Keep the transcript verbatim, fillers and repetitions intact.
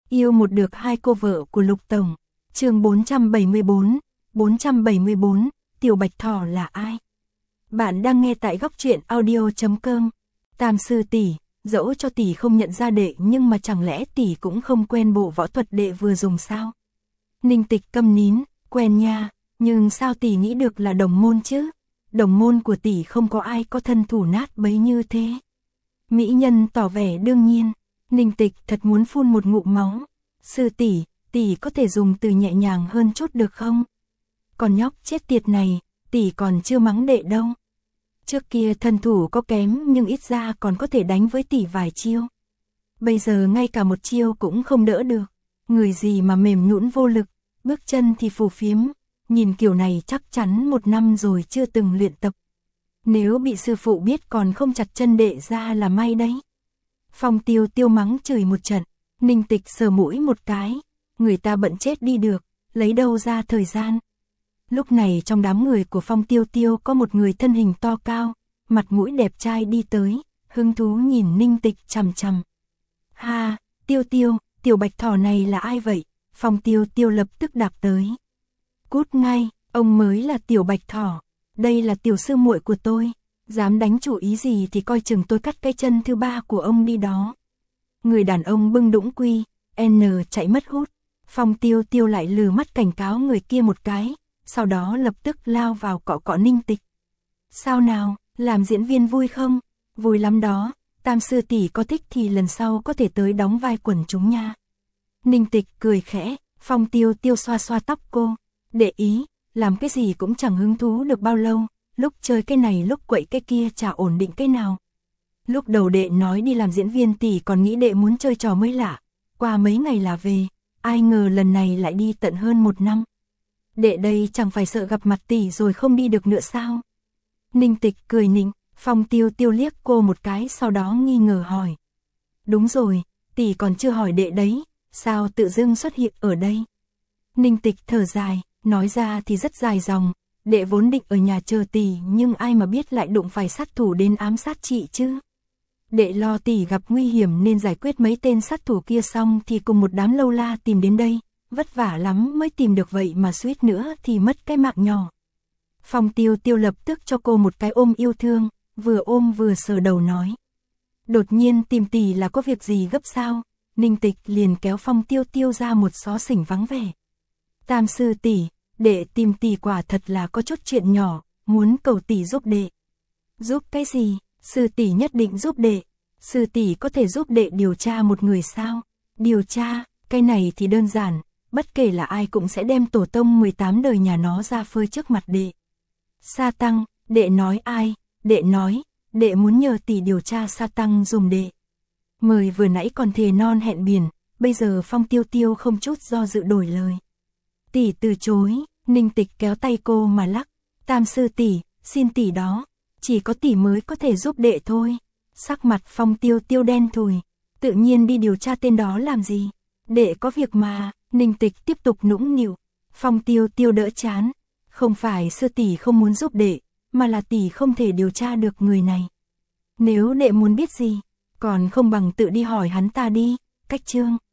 Yêu một được hai cô vợ của Lục Tổng. Chương bốn trăm bảy mươi bốn, bốn trăm bảy mươi bốn, Tiểu Bạch Thỏ là ai? Bạn đang nghe tại góc truyện audio chấm com. Tam sư tỷ, dẫu cho tỷ không nhận ra đệ nhưng mà chẳng lẽ tỷ cũng không quen bộ võ thuật đệ vừa dùng sao? Ninh Tịch câm nín, quen nha, nhưng sao tỷ nghĩ được là đồng môn chứ? Đồng môn của tỷ không có ai có thân thủ nát bấy như thế. Mỹ nhân tỏ vẻ đương nhiên. Ninh Tịch thật muốn phun một ngụm máu. Sư tỷ, tỷ có thể dùng từ nhẹ nhàng hơn chút được không? Còn nhóc chết tiệt này, tỷ còn chưa mắng đệ đâu. Trước kia thân thủ có kém nhưng ít ra còn có thể đánh với tỷ vài chiêu. Bây giờ ngay cả một chiêu cũng không đỡ được. Người gì mà mềm nhũn vô lực, bước chân thì phù phiếm. Nhìn kiểu này chắc chắn một năm rồi chưa từng luyện tập. Nếu bị sư phụ biết còn không chặt chân đệ ra là may đấy. Phong Tiêu Tiêu mắng chửi một trận, Ninh Tịch sờ mũi một cái, người ta bận chết đi được, lấy đâu ra thời gian. Lúc này trong đám người của Phong Tiêu Tiêu có một người thân hình to cao, mặt mũi đẹp trai đi tới, hứng thú nhìn Ninh Tịch chằm chằm. Ha, Tiêu Tiêu, Tiểu Bạch Thỏ này là ai vậy? Phong Tiêu Tiêu lập tức đạp tới. Cút ngay, ông mới là Tiểu Bạch Thỏ, đây là tiểu sư muội của tôi. Dám đánh chủ ý gì thì coi chừng tôi cắt cái chân thứ ba của ông đi đó. Người đàn ông bưng đũng quy, N chạy mất hút. Phong Tiêu Tiêu lại lừ mắt cảnh cáo người kia một cái, sau đó lập tức lao vào cọ cọ Ninh Tịch. Sao nào, làm diễn viên vui không? Vui lắm đó, Tam sư tỷ có thích thì lần sau có thể tới đóng vai quần chúng nha. Ninh Tịch cười khẽ, Phong Tiêu Tiêu xoa xoa tóc cô. Để ý, làm cái gì cũng chẳng hứng thú được bao lâu. Lúc chơi cái này lúc quậy cái kia chả ổn định cái nào. Lúc đầu đệ nói đi làm diễn viên tỷ còn nghĩ đệ muốn chơi trò mới lạ. Qua mấy ngày là về, ai ngờ lần này lại đi tận hơn một năm. Đệ đây chẳng phải sợ gặp mặt tỷ rồi không đi được nữa sao? Ninh Tịch cười nịnh, Phong Tiêu Tiêu liếc cô một cái sau đó nghi ngờ hỏi. Đúng rồi, tỷ còn chưa hỏi đệ đấy, sao tự dưng xuất hiện ở đây? Ninh Tịch thở dài, nói ra thì rất dài dòng. Đệ vốn định ở nhà chờ tỷ nhưng ai mà biết lại đụng phải sát thủ đến ám sát chị chứ. Đệ lo tỷ gặp nguy hiểm nên giải quyết mấy tên sát thủ kia xong thì cùng một đám lâu la tìm đến đây. Vất vả lắm mới tìm được vậy mà suýt nữa thì mất cái mạng nhỏ. Phong Tiêu Tiêu lập tức cho cô một cái ôm yêu thương, vừa ôm vừa sờ đầu nói. Đột nhiên tìm tỷ là có việc gì gấp sao? Ninh Tịch liền kéo Phong Tiêu Tiêu ra một xó xỉnh vắng vẻ. Tam sư tỷ, đệ tìm tỷ quả thật là có chút chuyện nhỏ, muốn cầu tỷ giúp đệ. Giúp cái gì? Sư tỷ nhất định giúp đệ. Sư tỷ có thể giúp đệ điều tra một người sao? Điều tra, cái này thì đơn giản, bất kể là ai cũng sẽ đem tổ tông mười tám đời nhà nó ra phơi trước mặt đệ. Sa Tăng, đệ nói ai? Đệ nói, đệ muốn nhờ tỷ điều tra Sa Tăng dùm đệ. Mời vừa nãy còn thề non hẹn biển, bây giờ Phong Tiêu Tiêu không chút do dự đổi lời. Tỷ từ chối. Ninh Tịch kéo tay cô mà lắc. Tam sư tỷ, xin tỷ đó, chỉ có tỷ mới có thể giúp đệ thôi. Sắc mặt Phong Tiêu Tiêu đen thùi, tự nhiên đi điều tra tên đó làm gì? Đệ có việc mà. Ninh Tịch tiếp tục nũng nịu. Phong Tiêu Tiêu đỡ chán, không phải sư tỷ không muốn giúp đệ, mà là tỷ không thể điều tra được người này. Nếu đệ muốn biết gì, còn không bằng tự đi hỏi hắn ta đi. Cách chương.